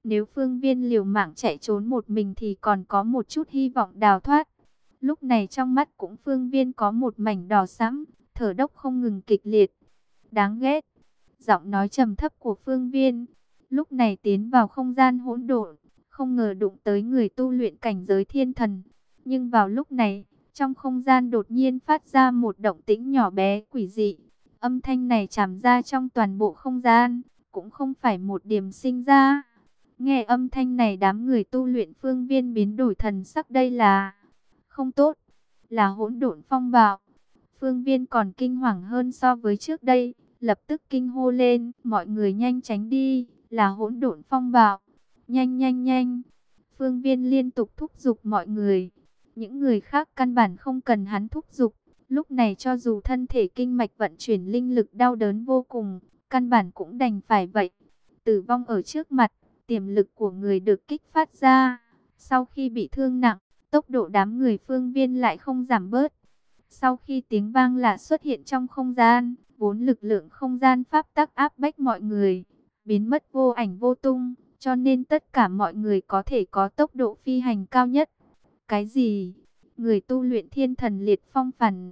Nếu Phương Viên liều mạng chạy trốn một mình thì còn có một chút hy vọng đào thoát. Lúc này trong mắt cũng Phương Viên có một mảnh đỏ sẫm, thở dốc không ngừng kịch liệt. Đáng ghét. Giọng nói trầm thấp của Phương Viên lúc này tiến vào không gian hỗn độn, không ngờ đụng tới người tu luyện cảnh giới thiên thần. Nhưng vào lúc này, trong không gian đột nhiên phát ra một động tĩnh nhỏ bé quỷ dị. Âm thanh này tràn ra trong toàn bộ không gian, cũng không phải một điểm sinh ra. Nghe âm thanh này đám người tu luyện Phương Viên biến đổi thần sắc, đây là không tốt, là hỗn độn phong bạo. Phương Viên còn kinh hoàng hơn so với trước đây, lập tức kinh hô lên, mọi người nhanh tránh đi, là hỗn độn phong bạo. Nhanh nhanh nhanh. Phương Viên liên tục thúc giục mọi người. Những người khác căn bản không cần hắn thúc giục. Lúc này cho dù thân thể kinh mạch vận chuyển linh lực đau đớn vô cùng, căn bản cũng đành phải vậy. Tử vong ở trước mặt, tiềm lực của người được kích phát ra. Sau khi bị thương nặng, tốc độ đám người Phương Viên lại không giảm bớt. Sau khi tiếng vang lạ xuất hiện trong không gian, vốn lực lượng không gian pháp tắc áp bách mọi người, biến mất vô ảnh vô tung, cho nên tất cả mọi người có thể có tốc độ phi hành cao nhất. Cái gì? Người tu luyện thiên thần liệt phong phản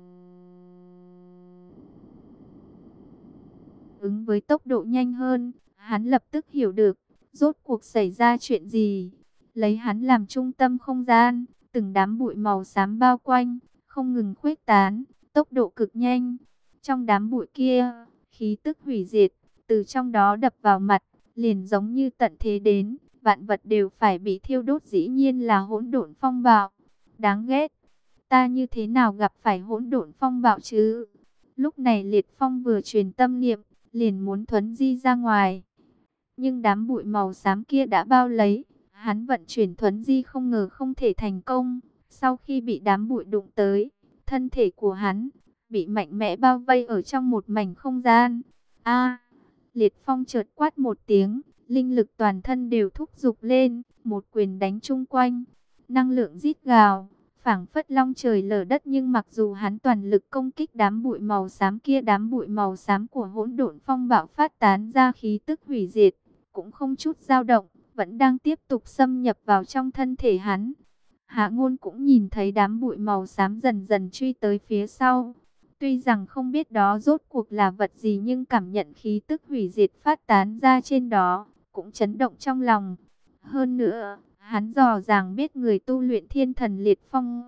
ứng với tốc độ nhanh hơn, hắn lập tức hiểu được, rốt cuộc xảy ra chuyện gì. Lấy hắn làm trung tâm không gian, từng đám bụi màu xám bao quanh, không ngừng khuếch tán, tốc độ cực nhanh. Trong đám bụi kia, khí tức hủy diệt, từ trong đó đập vào mặt, liền giống như tận thế đến, vạn vật đều phải bị thiêu đốt, dĩ nhiên là hỗn độn phong bạo. Đáng ghét, ta như thế nào gặp phải hỗn độn phong bạo chứ? Lúc này Liệt Phong vừa truyền tâm niệm, liền muốn thuấn di ra ngoài. Nhưng đám bụi màu xám kia đã bao lấy, hắn vận chuyển thuấn di không ngờ không thể thành công. Sau khi bị đám bụi đụng tới, thân thể của hắn bị mạnh mẽ bao vây ở trong một mảnh không gian. A! Liệt Phong chợt quát một tiếng, linh lực toàn thân đều thúc giục lên, một quyền đánh chung quanh, năng lượng rít gào, phảng phất long trời lở đất. Nhưng mặc dù hắn toàn lực công kích đám bụi màu xám kia, đám bụi màu xám của hỗn độn phong bạo phát tán ra khí tức hủy diệt, cũng không chút dao động, vẫn đang tiếp tục xâm nhập vào trong thân thể hắn. Hạ Ngôn cũng nhìn thấy đám bụi màu xám dần dần truy tới phía sau. Tuy rằng không biết đó rốt cuộc là vật gì, nhưng cảm nhận khí tức hủy diệt phát tán ra trên đó, cũng chấn động trong lòng. Hơn nữa, hắn dò dàng biết người tu luyện thiên thần liệt phong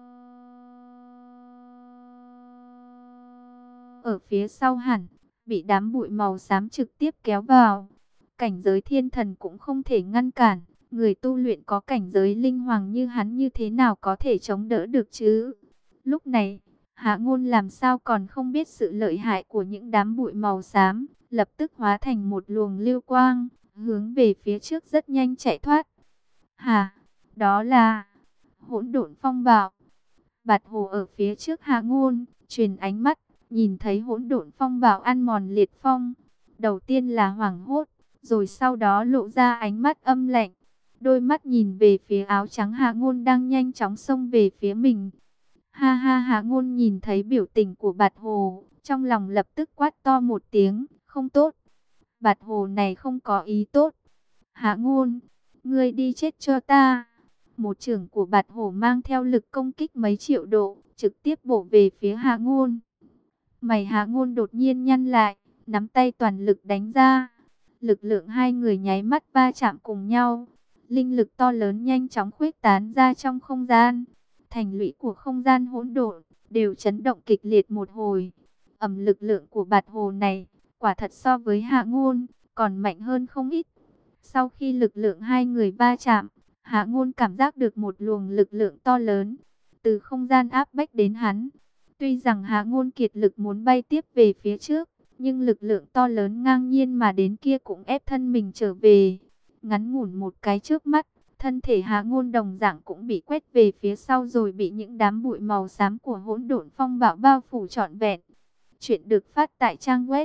ở phía sau hẳn, bị đám bụi màu xám trực tiếp kéo vào. Cảnh giới thiên thần cũng không thể ngăn cản, người tu luyện có cảnh giới linh hoàng như hắn như thế nào có thể chống đỡ được chứ? Lúc này, Hạ Ngôn làm sao còn không biết sự lợi hại của những đám bụi màu xám, lập tức hóa thành một luồng lưu quang, hướng về phía trước rất nhanh chạy thoát. Hà, đó là hỗn độn phong bạo. Bạt Hồ ở phía trước Hạ Ngôn, truyền ánh mắt, nhìn thấy hỗn độn phong bạo ăn mòn Liệt Phong. Đầu tiên là hoảng hốt, rồi sau đó lộ ra ánh mắt âm lạnh. Đôi mắt nhìn về phía áo trắng Hạ Ngôn đang nhanh chóng xông về phía mình. Ha ha, Hạ Ngôn nhìn thấy biểu tình của Bạt Hồ, trong lòng lập tức quát to một tiếng, không tốt. Bạt Hồ này không có ý tốt. Hạ Ngôn, ngươi đi chết cho ta. Một chưởng của Bạt Hồ mang theo lực công kích mấy triệu độ, trực tiếp bổ về phía Hạ Ngôn. Mày Hạ Ngôn đột nhiên nhăn lại, nắm tay toàn lực đánh ra. Lực lượng hai người nháy mắt va chạm cùng nhau. Linh lực to lớn nhanh chóng khuếch tán ra trong không gian. Thành lũy của không gian hỗn độn đều chấn động kịch liệt một hồi. Lực lượng của Bạt Hồ này, quả thật so với Hạ Ngôn còn mạnh hơn không ít. Sau khi lực lượng hai người va chạm, Hạ Ngôn cảm giác được một luồng lực lượng to lớn từ không gian áp bách đến hắn. Tuy rằng Hạ Ngôn kiệt lực muốn bay tiếp về phía trước, nhưng lực lượng to lớn ngang nhiên mà đến kia cũng ép thân mình trở về. Ngắn ngủn một cái chớp mắt, thân thể Hạ Ngôn đồng dạng cũng bị quét về phía sau, rồi bị những đám bụi màu xám của hỗn độn phong bạo bao phủ trọn vẹn. Chuyện được phát tại trang web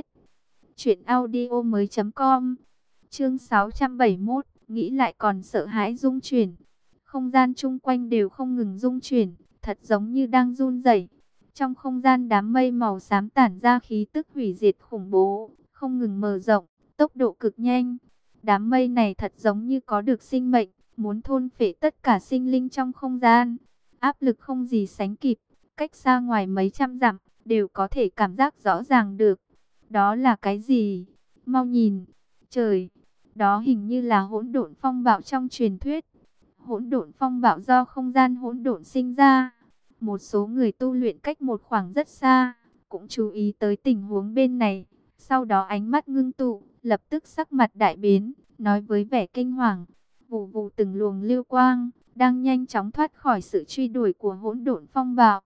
truyệnaudiomoi.com. Chương 671, nghĩ lại còn sợ hãi rung chuyển. Không gian chung quanh đều không ngừng rung chuyển, thật giống như đang run rẩy. Trong không gian đám mây màu xám tản ra khí tức hủy diệt khủng bố, không ngừng mở rộng, tốc độ cực nhanh. Đám mây này thật giống như có được sinh mệnh, muốn thôn phệ tất cả sinh linh trong không gian. Áp lực không gì sánh kịp, cách xa ngoài mấy trăm dặm, đều có thể cảm giác rõ ràng được. Đó là cái gì? Mau nhìn, trời, đó hình như là hỗn độn phong bạo trong truyền thuyết. Hỗn độn phong bạo do không gian hỗn độn sinh ra. Một số người tu luyện cách một khoảng rất xa, cũng chú ý tới tình huống bên này. Sau đó ánh mắt ngưng tụ, lập tức sắc mặt đại biến, nói với vẻ kinh hoàng. Vù vù từng luồng lưu quang, đang nhanh chóng thoát khỏi sự truy đuổi của hỗn độn phong bạo.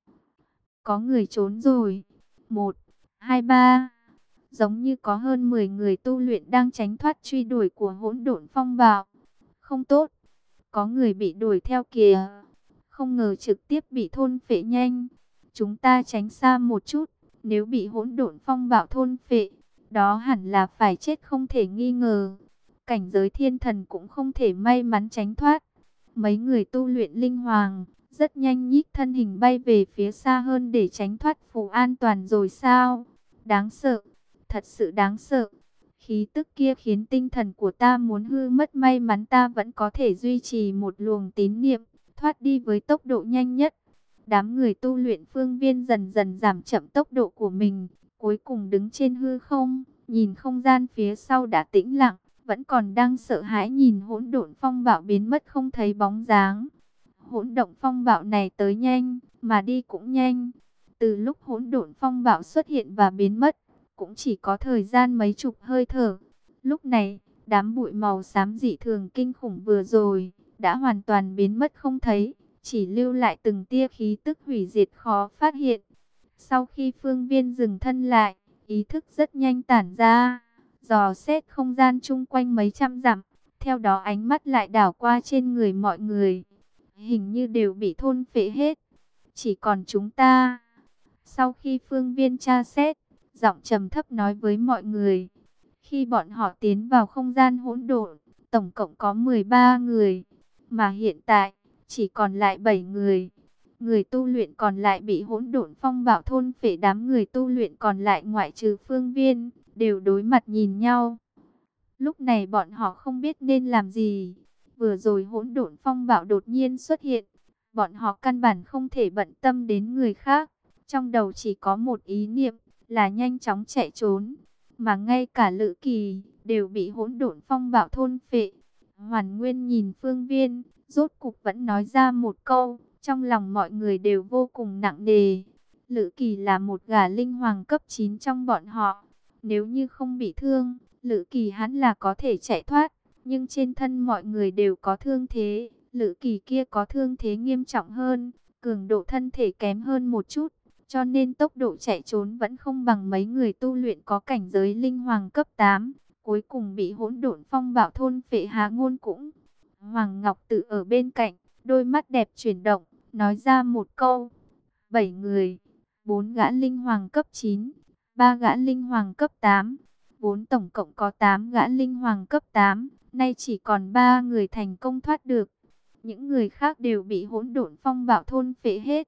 Có người trốn rồi. 1, 2, 3. Giống như có hơn 10 người tu luyện đang tránh thoát truy đuổi của hỗn độn phong bạo. Không tốt, có người bị đuổi theo kìa. Không ngờ trực tiếp bị thôn phệ nhanh. Chúng ta tránh xa một chút, nếu bị hỗn độn phong bạo thôn phệ, đó hẳn là phải chết không thể nghi ngờ. Cảnh giới thiên thần cũng không thể may mắn tránh thoát. Mấy người tu luyện linh hoàng rất nhanh nhích thân hình bay về phía xa hơn để tránh thoát phù an toàn rồi sao? Đáng sợ, thật sự đáng sợ. Khí tức kia khiến tinh thần của ta muốn hư mất, may mắn ta vẫn có thể duy trì một luồng tín niệm, thoát đi với tốc độ nhanh nhất. Đám người tu luyện phương viên dần dần giảm chậm tốc độ của mình, cuối cùng đứng trên hư không, nhìn không gian phía sau đã tĩnh lặng, vẫn còn đang sợ hãi nhìn hỗn độn phong bạo biến mất không thấy bóng dáng. Hỗn độn phong bạo này tới nhanh, mà đi cũng nhanh. Từ lúc hỗn độn phong bạo xuất hiện và biến mất, cũng chỉ có thời gian mấy chục hơi thở. Lúc này, đám bụi màu xám dị thường kinh khủng vừa rồi đã hoàn toàn biến mất không thấy, chỉ lưu lại từng tia khí tức hủy diệt khó phát hiện. Sau khi phương viên dừng thân lại, ý thức rất nhanh tản ra, dò xét không gian chung quanh mấy trăm dặm, theo đó ánh mắt lại đảo qua trên người mọi người. Hình như đều bị thôn phệ hết, chỉ còn chúng ta. Sau khi phương viên tra xét, giọng trầm thấp nói với mọi người. Khi bọn họ tiến vào không gian hỗn độn, tổng cộng có 13 người, mà hiện tại chỉ còn lại 7 người. Người tu luyện còn lại bị hỗn độn phong bạo thôn phệ, đám người tu luyện còn lại ngoại trừ phương viên, đều đối mặt nhìn nhau. Lúc này bọn họ không biết nên làm gì. Vừa rồi hỗn độn phong bạo đột nhiên xuất hiện, bọn họ căn bản không thể bận tâm đến người khác. Trong đầu chỉ có một ý niệm là nhanh chóng chạy trốn. Mà ngay cả Lữ Kỳ đều bị hỗn độn phong bạo thôn phệ. Hoàn Nguyên nhìn phương viên, rốt cục vẫn nói ra một câu. Trong lòng mọi người đều vô cùng nặng nề. Lữ Kỳ là một gã linh hoàng cấp 9 trong bọn họ. Nếu như không bị thương, Lữ Kỳ hắn là có thể chạy thoát. Nhưng trên thân mọi người đều có thương thế. Lữ Kỳ kia có thương thế nghiêm trọng hơn, cường độ thân thể kém hơn một chút, cho nên tốc độ chạy trốn vẫn không bằng mấy người tu luyện có cảnh giới linh hoàng cấp 8. Cuối cùng bị hỗn độn phong bạo thôn phệ. Hạ Ngôn cũng. Hoàng Ngọc Tự ở bên cạnh, đôi mắt đẹp chuyển động, nói ra một câu. 7 người, 4 gã linh hoàng cấp 9, 3 gã linh hoàng cấp 8, vốn tổng cộng có 8 gã linh hoàng cấp 8, nay chỉ còn 3 người thành công thoát được. Những người khác đều bị hỗn độn phong bạo thôn phệ hết.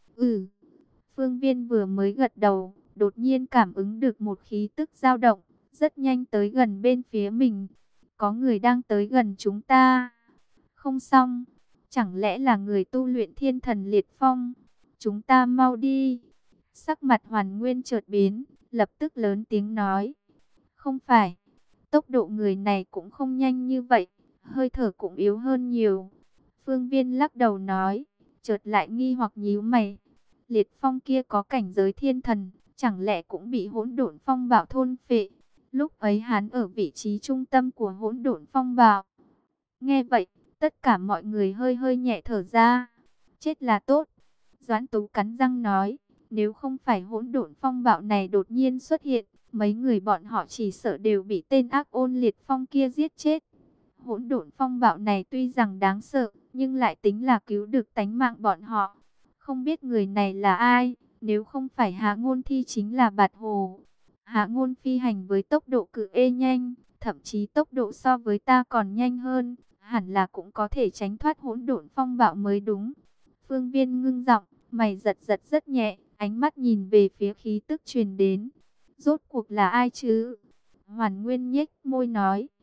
Phương Viên vừa mới gật đầu, đột nhiên cảm ứng được một khí tức dao động, rất nhanh tới gần bên phía mình. Có người đang tới gần chúng ta. Không xong, chẳng lẽ là người tu luyện thiên thần liệt phong? Chúng ta mau đi. Sắc mặt Hoàn Nguyên chợt biến, lập tức lớn tiếng nói. Không phải, tốc độ người này cũng không nhanh như vậy, hơi thở cũng yếu hơn nhiều. Phương Viên lắc đầu nói, chợt lại nghi hoặc nhíu mày. Liệt phong kia có cảnh giới thiên thần, chẳng lẽ cũng bị hỗn độn phong bạo thôn phệ? Lúc ấy hắn ở vị trí trung tâm của hỗn độn phong bạo. Nghe vậy, tất cả mọi người hơi hơi nhẹ thở ra. Chết là tốt. Doãn Tú cắn răng nói, nếu không phải hỗn độn phong bạo này đột nhiên xuất hiện, mấy người bọn họ chỉ sợ đều bị tên ác ôn liệt phong kia giết chết. Hỗn độn phong bạo này tuy rằng đáng sợ, nhưng lại tính là cứu được tánh mạng bọn họ. Không biết người này là ai, nếu không phải Hạ Ngôn thì chính là Bạt Hồ. Hạ Ngôn phi hành với tốc độ cực nhanh, thậm chí tốc độ so với ta còn nhanh hơn, hẳn là cũng có thể tránh thoát hỗn độn phong bạo mới đúng. Phương Viên ngưng giọng, mày giật giật rất nhẹ, ánh mắt nhìn về phía khí tức truyền đến. Rốt cuộc là ai chứ? Hoàn Nguyên nhếch môi nói.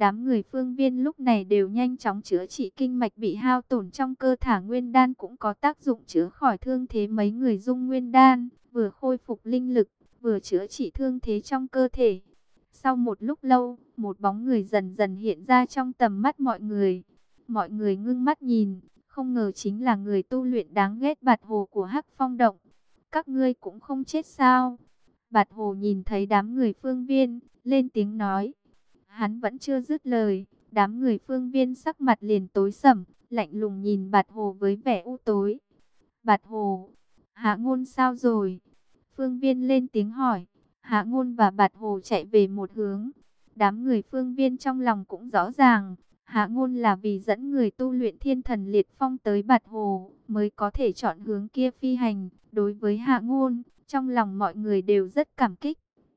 Đám người Phương Viên lúc này đều nhanh chóng chữa trị kinh mạch bị hao tổn trong cơ, thả nguyên đan cũng có tác dụng chữa khỏi thương thế. Mấy người dung nguyên đan, vừa khôi phục linh lực, vừa chữa trị thương thế trong cơ thể. Sau một lúc lâu, một bóng người dần dần hiện ra trong tầm mắt mọi người. Mọi người ngưng mắt nhìn, không ngờ chính là người tu luyện đáng ghét Bạt Hồ của Hắc Phong Động. Các ngươi cũng không chết sao? Bạt Hồ nhìn thấy đám người Phương Viên, lên tiếng nói. Hắn vẫn chưa dứt lời, đám người Phương Viên sắc mặt liền tối sầm, lạnh lùng nhìn Bạt Hồ với vẻ u tối. Bạt Hồ, Hạ Ngôn sao rồi? Phương Viên lên tiếng hỏi. Hạ Ngôn và Bạt Hồ chạy về một hướng. Đám người Phương Viên trong lòng cũng rõ ràng, Hạ Ngôn là vì dẫn người tu luyện Thiên Thần Liệt Phong tới Bạt Hồ, mới có thể chọn hướng kia phi hành. Đối với Hạ Ngôn, trong lòng mọi người đều rất cảm kích.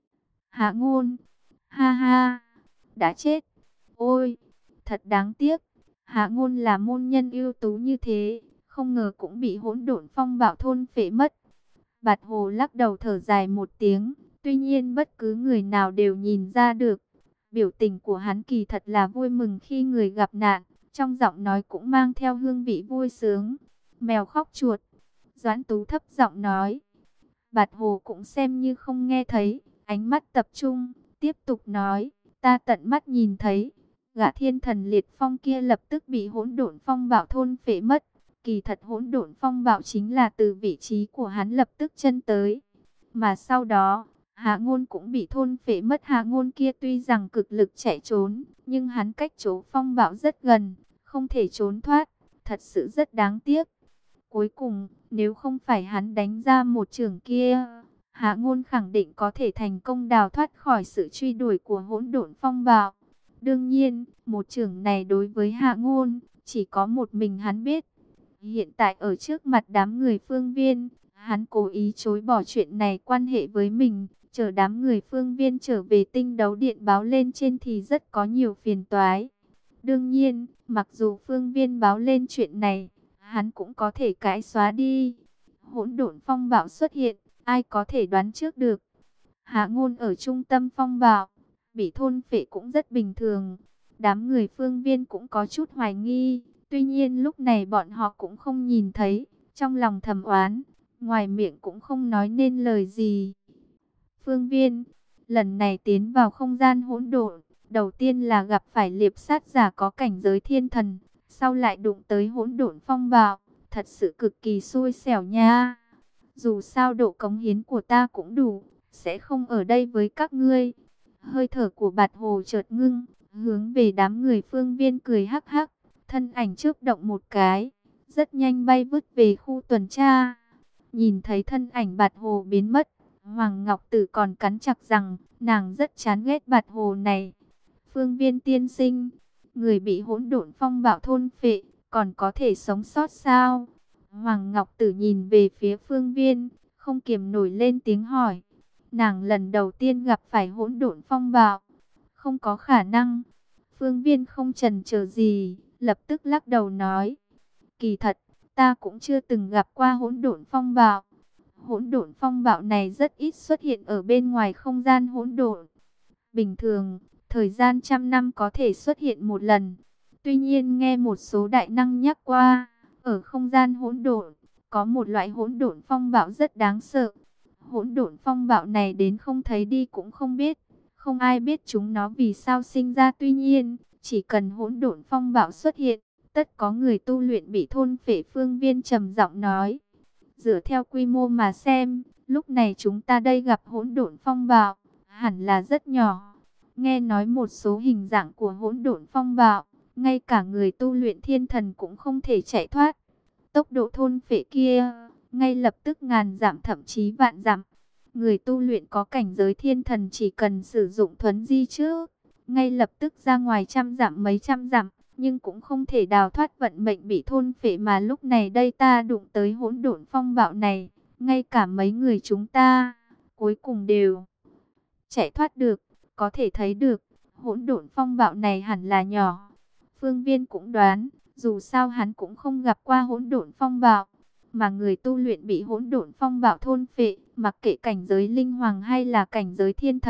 Hạ Ngôn, ha ha, đã chết. Ôi, thật đáng tiếc. Hạ Ngôn là môn nhân ưu tú như thế, không ngờ cũng bị hỗn độn phong bạo thôn phệ mất. Bạt Hồ lắc đầu thở dài một tiếng, tuy nhiên bất cứ người nào đều nhìn ra được. Biểu tình của hắn kỳ thật là vui mừng khi người gặp nạn, trong giọng nói cũng mang theo hương vị vui sướng. Mèo khóc chuột, Doãn Tú thấp giọng nói. Bạt Hồ cũng xem như không nghe thấy, ánh mắt tập trung, tiếp tục nói, ta tận mắt nhìn thấy, gã Thiên Thần Liệt Phong kia lập tức bị hỗn độn phong bạo thôn phệ mất. Kỳ thật hỗn độn phong bạo chính là từ vị trí của hắn lập tức chân tới. Mà sau đó, Hạ Ngôn cũng bị thôn phệ mất. Hạ Ngôn kia tuy rằng cực lực chạy trốn, nhưng hắn cách chỗ phong bạo rất gần, không thể trốn thoát, thật sự rất đáng tiếc. Cuối cùng, nếu không phải hắn đánh ra một chưởng kia, Hạ Ngôn khẳng định có thể thành công đào thoát khỏi sự truy đuổi của hỗn độn phong bạo. Đương nhiên, một chưởng này đối với Hạ Ngôn, chỉ có một mình hắn biết. Hiện tại ở trước mặt đám người Phương Viên, hắn cố ý chối bỏ chuyện này quan hệ với mình, chờ đám người Phương Viên trở về Tinh Đấu Điện báo lên trên thì rất có nhiều phiền toái. Đương nhiên, mặc dù Phương Viên báo lên chuyện này, hắn cũng có thể cãi xóa đi. Hỗn độn phong bạo xuất hiện, ai có thể đoán trước được. Hạ Ngôn ở trung tâm phong bạo, bị thôn phệ cũng rất bình thường. Đám người Phương Viên cũng có chút hoài nghi. Tuy nhiên lúc này bọn họ cũng không nhìn thấy, trong lòng thầm oán, ngoài miệng cũng không nói nên lời gì. Phương Viên, lần này tiến vào không gian hỗn độn, đầu tiên là gặp phải liệp sát giả có cảnh giới thiên thần, sau lại đụng tới hỗn độn phong bạo, thật sự cực kỳ xui xẻo nha. Dù sao độ cống hiến của ta cũng đủ, sẽ không ở đây với các ngươi. Hơi thở của Bạt Hồ chợt ngưng, hướng về đám người Phương Viên cười hắc hắc. Thân ảnh chớp động một cái, rất nhanh bay vút về khu tuần tra. Nhìn thấy thân ảnh Bạt Hồ biến mất, Hoàng Ngọc Tử còn cắn chặt rằng nàng rất chán ghét Bạt Hồ này. Phương Viên tiên sinh, người bị hỗn độn phong bạo thôn phệ, còn có thể sống sót sao? Hoàng Ngọc Tử nhìn về phía Phương Viên, không kiềm nổi lên tiếng hỏi. Nàng lần đầu tiên gặp phải hỗn độn phong bạo, không có khả năng. Phương Viên không chần chờ gì, lập tức lắc đầu nói, kỳ thật, ta cũng chưa từng gặp qua hỗn độn phong bạo. Hỗn độn phong bạo này rất ít xuất hiện ở bên ngoài không gian hỗn độn. Bình thường, thời gian trăm năm có thể xuất hiện một lần. Tuy nhiên nghe một số đại năng nhắc qua, ở không gian hỗn độn, có một loại hỗn độn phong bạo rất đáng sợ. Hỗn độn phong bạo này đến không thấy đi cũng không biết. Không ai biết chúng nó vì sao sinh ra, tuy nhiên, chỉ cần hỗn độn phong bạo xuất hiện, tất có người tu luyện bị thôn phệ. Phương Viên trầm giọng nói. Dựa theo quy mô mà xem, lúc này chúng ta đây gặp hỗn độn phong bạo, hẳn là rất nhỏ. Nghe nói một số hình dạng của hỗn độn phong bạo, ngay cả người tu luyện thiên thần cũng không thể chạy thoát. Tốc độ thôn phệ kia, ngay lập tức ngàn dặm thậm chí vạn dặm. Người tu luyện có cảnh giới thiên thần chỉ cần sử dụng thuấn di trước, ngay lập tức ra ngoài trăm dặm mấy trăm dặm, nhưng cũng không thể đào thoát vận mệnh bị thôn phệ. Mà lúc này đây ta đụng tới hỗn độn phong bạo này, ngay cả mấy người chúng ta, cuối cùng đều chạy thoát được. Có thể thấy được, hỗn độn phong bạo này hẳn là nhỏ. Phương Viên cũng đoán, dù sao hắn cũng không gặp qua hỗn độn phong bạo. Mà người tu luyện bị hỗn độn phong bạo thôn phệ, mặc kệ cảnh giới linh hoàng hay là cảnh giới thiên thần,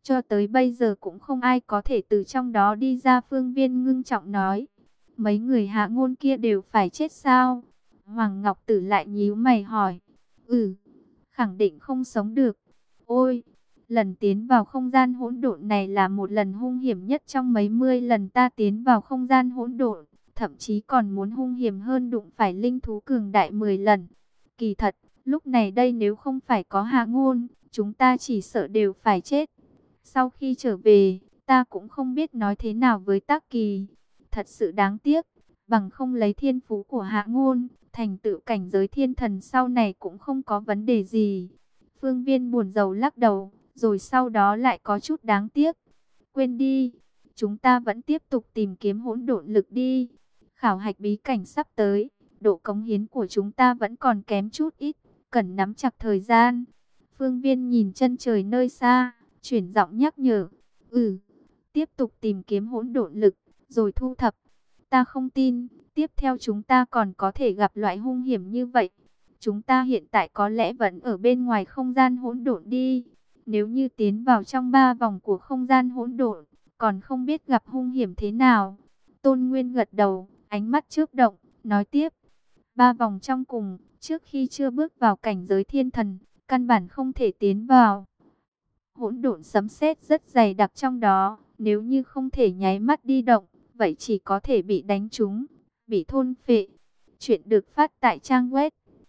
Cho tới bây giờ cũng không ai có thể từ trong đó đi ra. Phương Viên ngưng trọng nói. Mấy người Hạ Ngôn kia đều phải chết sao? Hoàng Ngọc Tử lại nhíu mày hỏi. Khẳng định không sống được. Ôi, lần tiến vào không gian hỗn độn này là một lần hung hiểm nhất trong mấy mươi lần ta tiến vào không gian hỗn độn. Thậm chí còn muốn hung hiểm hơn đụng phải linh thú cường đại 10 lần. Kỳ thật, lúc này đây nếu không phải có Hạ Ngôn, chúng ta chỉ sợ đều phải chết. Sau khi trở về, ta cũng không biết nói thế nào với Tắc Kỳ. Thật sự đáng tiếc, bằng không lấy thiên phú của Hạ Ngôn, thành tựu cảnh giới thiên thần sau này cũng không có vấn đề gì. Phương Viên buồn rầu lắc đầu, rồi sau đó lại có chút đáng tiếc. Quên đi, chúng ta vẫn tiếp tục tìm kiếm hỗn độn lực đi. Khảo hạch bí cảnh sắp tới, độ cống hiến của chúng ta vẫn còn kém chút ít, cần nắm chặt thời gian. Phương Viên nhìn chân trời nơi xa, chuyển giọng nhắc nhở. Tiếp tục tìm kiếm hỗn độn lực, rồi thu thập. Ta không tin, tiếp theo chúng ta còn có thể gặp loại hung hiểm như vậy. Chúng ta hiện tại có lẽ vẫn ở bên ngoài không gian hỗn độn đi. Nếu như tiến vào trong 3 vòng của không gian hỗn độn, còn không biết gặp hung hiểm thế nào. Tôn Nguyên gật đầu, ánh mắt chớp động, nói tiếp. 3 vòng trong cùng, trước khi chưa bước vào cảnh giới thiên thần, căn bản không thể tiến vào. Hỗn độn sấm sét rất dày đặc trong đó, nếu như không thể nháy mắt đi động, vậy chỉ có thể bị đánh trúng, bị thôn phệ. Chuyện được phát tại trang web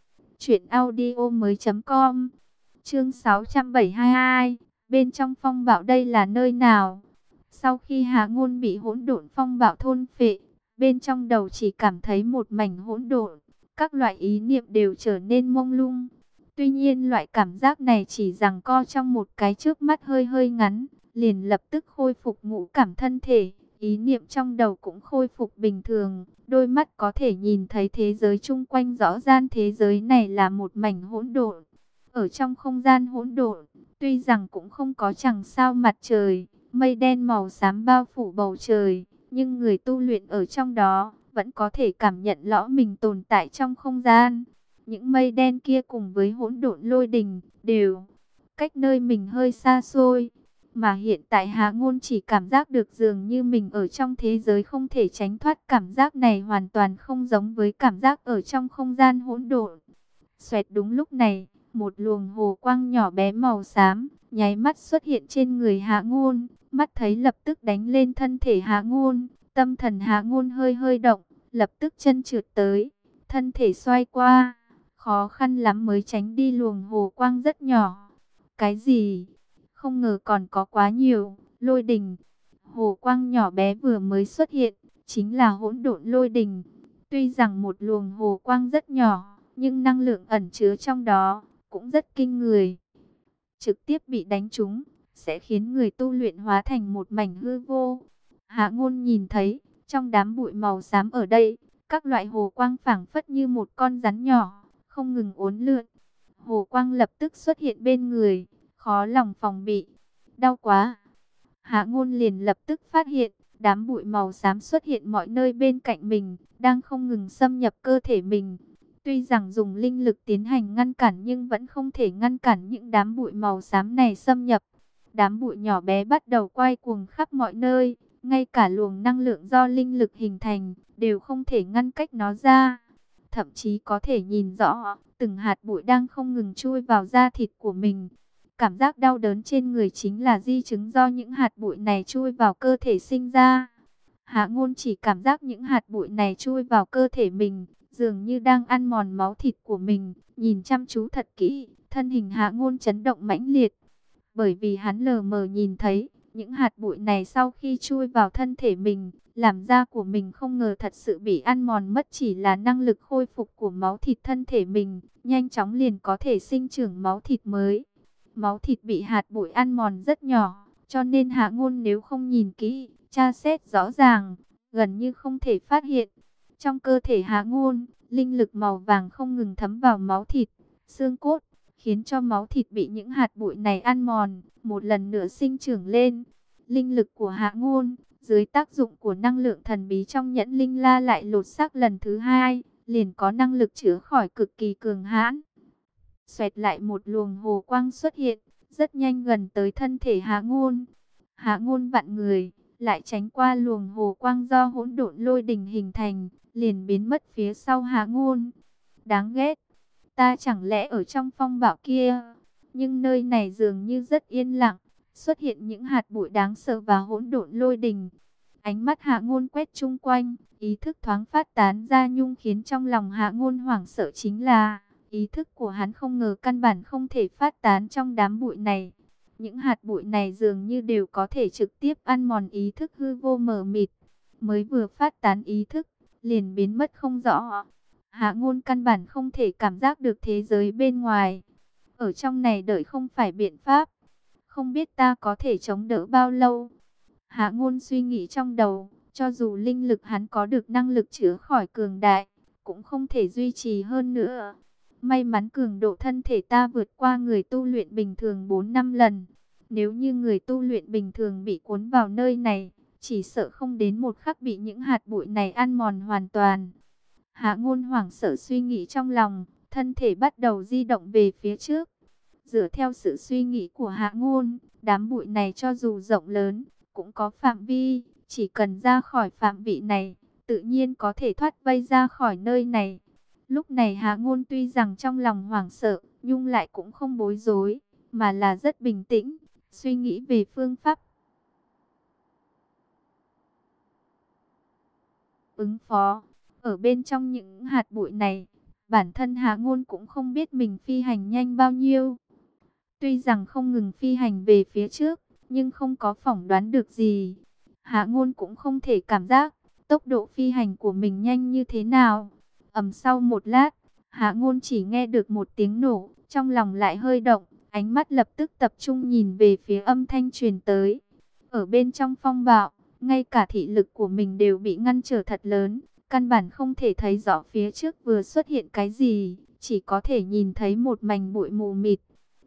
truyệnaudiomoi.com. Chương 672, bên trong phong bạo đây là nơi nào? Sau khi Hạ Ngôn bị hỗn độn phong bạo thôn phệ, bên trong đầu chỉ cảm thấy một mảnh hỗn độn, các loại ý niệm đều trở nên mông lung. Tuy nhiên loại cảm giác này chỉ giằng co trong một cái chớp mắt hơi hơi ngắn, liền lập tức khôi phục ngũ cảm thân thể, ý niệm trong đầu cũng khôi phục bình thường, đôi mắt có thể nhìn thấy thế giới chung quanh rõ ràng, thế giới này là một mảnh hỗn độn. Ở trong không gian hỗn độn, tuy rằng cũng không có chẳng sao mặt trời, mây đen màu xám bao phủ bầu trời, nhưng người tu luyện ở trong đó vẫn có thể cảm nhận rõ mình tồn tại trong không gian. Những mây đen kia cùng với hỗn độn lôi đình đều cách nơi mình hơi xa xôi, mà hiện tại Hạ Ngôn chỉ cảm giác được dường như mình ở trong thế giới không thể tránh thoát. Cảm giác này hoàn toàn không giống với cảm giác ở trong không gian hỗn độn. Xoẹt, đúng lúc này, một luồng hồ quang nhỏ bé màu xám nháy mắt xuất hiện trên người Hạ Ngôn, mắt thấy lập tức đánh lên thân thể Hạ Ngôn. Tâm thần Hạ Ngôn hơi hơi động, lập tức chân trượt tới, thân thể xoay qua, khó khăn lắm mới tránh đi luồng hồ quang rất nhỏ. Cái gì? Không ngờ còn có quá nhiều lôi đình. Hồ quang nhỏ bé vừa mới xuất hiện, chính là hỗn độn lôi đình. Tuy rằng một luồng hồ quang rất nhỏ, nhưng năng lượng ẩn chứa trong đó cũng rất kinh người. Trực tiếp bị đánh trúng, sẽ khiến người tu luyện hóa thành một mảnh hư vô. Hạ Ngôn nhìn thấy, trong đám bụi màu xám ở đây, các loại hồ quang phảng phất như một con rắn nhỏ, không ngừng uốn lượn. Hồ quang lập tức xuất hiện bên người, khó lòng phòng bị. Đau quá! Hạ Ngôn liền lập tức phát hiện, đám bụi màu xám xuất hiện mọi nơi bên cạnh mình, đang không ngừng xâm nhập cơ thể mình. Tuy rằng dùng linh lực tiến hành ngăn cản nhưng vẫn không thể ngăn cản những đám bụi màu xám này xâm nhập. Đám bụi nhỏ bé bắt đầu quay cuồng khắp mọi nơi, ngay cả luồng năng lượng do linh lực hình thành đều không thể ngăn cách nó ra. Thậm chí có thể nhìn rõ, từng hạt bụi đang không ngừng chui vào da thịt của mình. Cảm giác đau đớn trên người chính là di chứng do những hạt bụi này chui vào cơ thể sinh ra. Hạ Ngôn chỉ cảm giác những hạt bụi này chui vào cơ thể mình, dường như đang ăn mòn máu thịt của mình. Nhìn chăm chú thật kỹ, thân hình Hạ Ngôn chấn động mãnh liệt. Bởi vì hắn lờ mờ nhìn thấy, những hạt bụi này sau khi chui vào thân thể mình, làm da của mình không ngờ thật sự bị ăn mòn mất. Chỉ là năng lực khôi phục của máu thịt thân thể mình, nhanh chóng liền có thể sinh trưởng máu thịt mới. Máu thịt bị hạt bụi ăn mòn rất nhỏ, cho nên Hạ Ngôn nếu không nhìn kỹ, tra xét rõ ràng, gần như không thể phát hiện. Trong cơ thể Hạ Ngôn, linh lực màu vàng không ngừng thấm vào máu thịt, xương cốt, khiến cho máu thịt bị những hạt bụi này ăn mòn, một lần nữa sinh trưởng lên. Linh lực của Hạ Ngôn, dưới tác dụng của năng lượng thần bí trong nhẫn linh la lại lột xác lần thứ hai, liền có năng lực chữa khỏi cực kỳ cường hãn. Xoẹt, lại một luồng hồ quang xuất hiện, rất nhanh gần tới thân thể Hạ Ngôn. Hạ Ngôn vặn người, lại tránh qua luồng hồ quang do hỗn độn lôi đình hình thành, liền biến mất phía sau Hạ Ngôn. Đáng ghét, ta chẳng lẽ ở trong phong bạo kia? Nhưng nơi này dường như rất yên lặng, xuất hiện những hạt bụi đáng sợ và hỗn độn lôi đình. Ánh mắt Hạ Ngôn quét chung quanh, ý thức thoáng phát tán ra, nhưng khiến trong lòng Hạ Ngôn hoảng sợ chính là ý thức của hắn không ngờ căn bản không thể phát tán trong đám bụi này. Những hạt bụi này dường như đều có thể trực tiếp ăn mòn ý thức hư vô mờ mịt. Mới vừa phát tán ý thức, liền biến mất không rõ. Hạ Ngôn căn bản không thể cảm giác được thế giới bên ngoài. Ở trong này đợi không phải biện pháp. Không biết ta có thể chống đỡ bao lâu. Hạ Ngôn suy nghĩ trong đầu, cho dù linh lực hắn có được năng lực chữa khỏi cường đại, cũng không thể duy trì hơn nữa. May mắn cường độ thân thể ta vượt qua người tu luyện bình thường 4-5 lần. Nếu như người tu luyện bình thường bị cuốn vào nơi này, chỉ sợ không đến một khắc bị những hạt bụi này ăn mòn hoàn toàn. Hạ Ngôn hoảng sợ suy nghĩ trong lòng, thân thể bắt đầu di động về phía trước. Dựa theo sự suy nghĩ của Hạ Ngôn, đám bụi này cho dù rộng lớn, cũng có phạm vi, chỉ cần ra khỏi phạm vị này, tự nhiên có thể thoát vây ra khỏi nơi này. Lúc này Hạ Ngôn tuy rằng trong lòng hoảng sợ, nhưng lại cũng không bối rối, mà là rất bình tĩnh, suy nghĩ về phương pháp ứng phó. Ở bên trong những hạt bụi này, bản thân Hạ Ngôn cũng không biết mình phi hành nhanh bao nhiêu. Tuy rằng không ngừng phi hành về phía trước, nhưng không có phỏng đoán được gì. Hạ Ngôn cũng không thể cảm giác tốc độ phi hành của mình nhanh như thế nào. Sau một lát, Hạ Ngôn chỉ nghe được một tiếng nổ, trong lòng lại hơi động, ánh mắt lập tức tập trung nhìn về phía âm thanh truyền tới. Ở bên trong phong bạo, ngay cả thị lực của mình đều bị ngăn trở thật lớn, căn bản không thể thấy rõ phía trước vừa xuất hiện cái gì, chỉ có thể nhìn thấy một mảnh bụi mù mịt.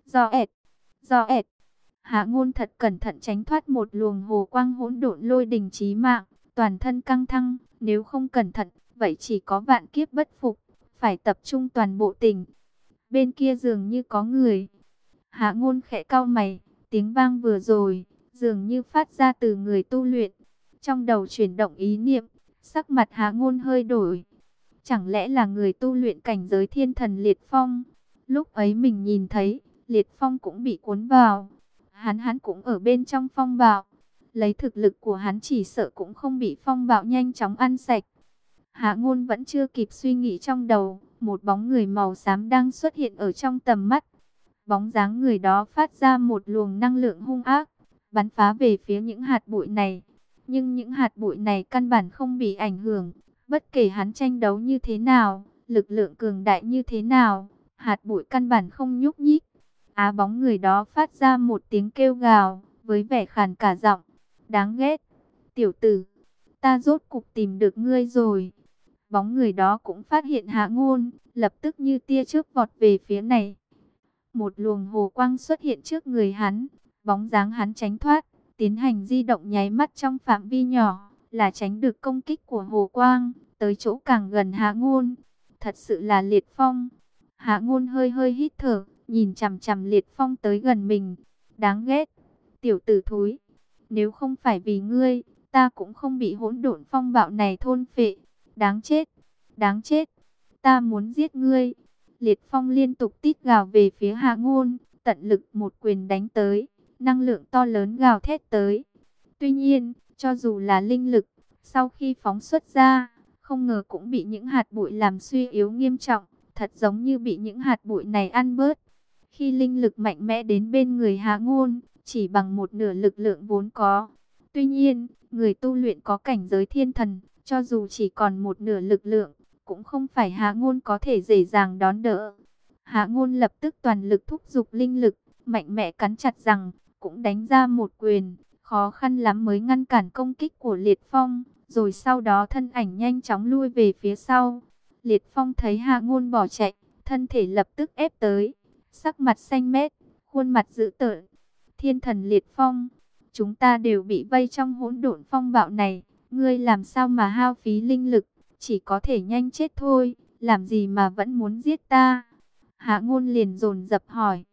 Do ẹt. Hạ Ngôn thật cẩn thận tránh thoát một luồng hồ quang hỗn độn lôi đình chí mạng, toàn thân căng thẳng, nếu không cẩn thận, vậy chỉ có vạn kiếp bất phục, phải tập trung toàn bộ tình. Bên kia dường như có người. Hạ Ngôn khẽ cau mày, tiếng vang vừa rồi, dường như phát ra từ người tu luyện. Trong đầu chuyển động ý niệm, sắc mặt Hạ Ngôn hơi đổi. Chẳng lẽ là người tu luyện cảnh giới thiên thần Liệt Phong? Lúc ấy mình nhìn thấy, Liệt Phong cũng bị cuốn vào. Hắn cũng ở bên trong phong bạo. Lấy thực lực của hắn chỉ sợ cũng không bị phong bạo nhanh chóng ăn sạch. Hạ Ngôn vẫn chưa kịp suy nghĩ trong đầu, một bóng người màu xám đang xuất hiện ở trong tầm mắt. Bóng dáng người đó phát ra một luồng năng lượng hung ác, bắn phá về phía những hạt bụi này. Nhưng những hạt bụi này căn bản không bị ảnh hưởng, bất kể hắn tranh đấu như thế nào, lực lượng cường đại như thế nào, hạt bụi căn bản không nhúc nhích. Bóng người đó phát ra một tiếng kêu gào, với vẻ khàn cả giọng. Đáng ghét, tiểu tử, ta rốt cục tìm được ngươi rồi. Bóng người đó cũng phát hiện Hạ Ngôn, lập tức như tia chớp vọt về phía này. Một luồng hồ quang xuất hiện trước người hắn, bóng dáng hắn tránh thoát, tiến hành di động nháy mắt trong phạm vi nhỏ, là tránh được công kích của hồ quang, tới chỗ càng gần Hạ Ngôn. Thật sự là Liệt Phong. Hạ Ngôn hơi hơi hít thở, nhìn chằm chằm Liệt Phong tới gần mình. Đáng ghét, tiểu tử thúi, nếu không phải vì ngươi, ta cũng không bị hỗn độn phong bạo này thôn phệ. Đáng chết, đáng chết, ta muốn giết ngươi. Liệt Phong liên tục tít gào về phía Hạ Ngôn, tận lực một quyền đánh tới, năng lượng to lớn gào thét tới. Tuy nhiên, cho dù là linh lực, sau khi phóng xuất ra, không ngờ cũng bị những hạt bụi làm suy yếu nghiêm trọng, thật giống như bị những hạt bụi này ăn bớt. Khi linh lực mạnh mẽ đến bên người Hạ Ngôn, chỉ bằng một nửa lực lượng vốn có. Tuy nhiên, người tu luyện có cảnh giới thiên thần, cho dù chỉ còn một nửa lực lượng, cũng không phải Hạ Ngôn có thể dễ dàng đón đỡ. Hạ Ngôn lập tức toàn lực thúc giục linh lực, mạnh mẽ cắn chặt răng, cũng đánh ra một quyền, khó khăn lắm mới ngăn cản công kích của Liệt Phong, rồi sau đó thân ảnh nhanh chóng lui về phía sau. Liệt Phong thấy Hạ Ngôn bỏ chạy, thân thể lập tức ép tới, sắc mặt xanh mét, khuôn mặt dữ tợn. Thiên thần Liệt Phong, chúng ta đều bị vây trong hỗn độn phong bạo này, ngươi làm sao mà hao phí linh lực, chỉ có thể nhanh chết thôi, làm gì mà vẫn muốn giết ta? Hạ Ngôn liền dồn dập hỏi.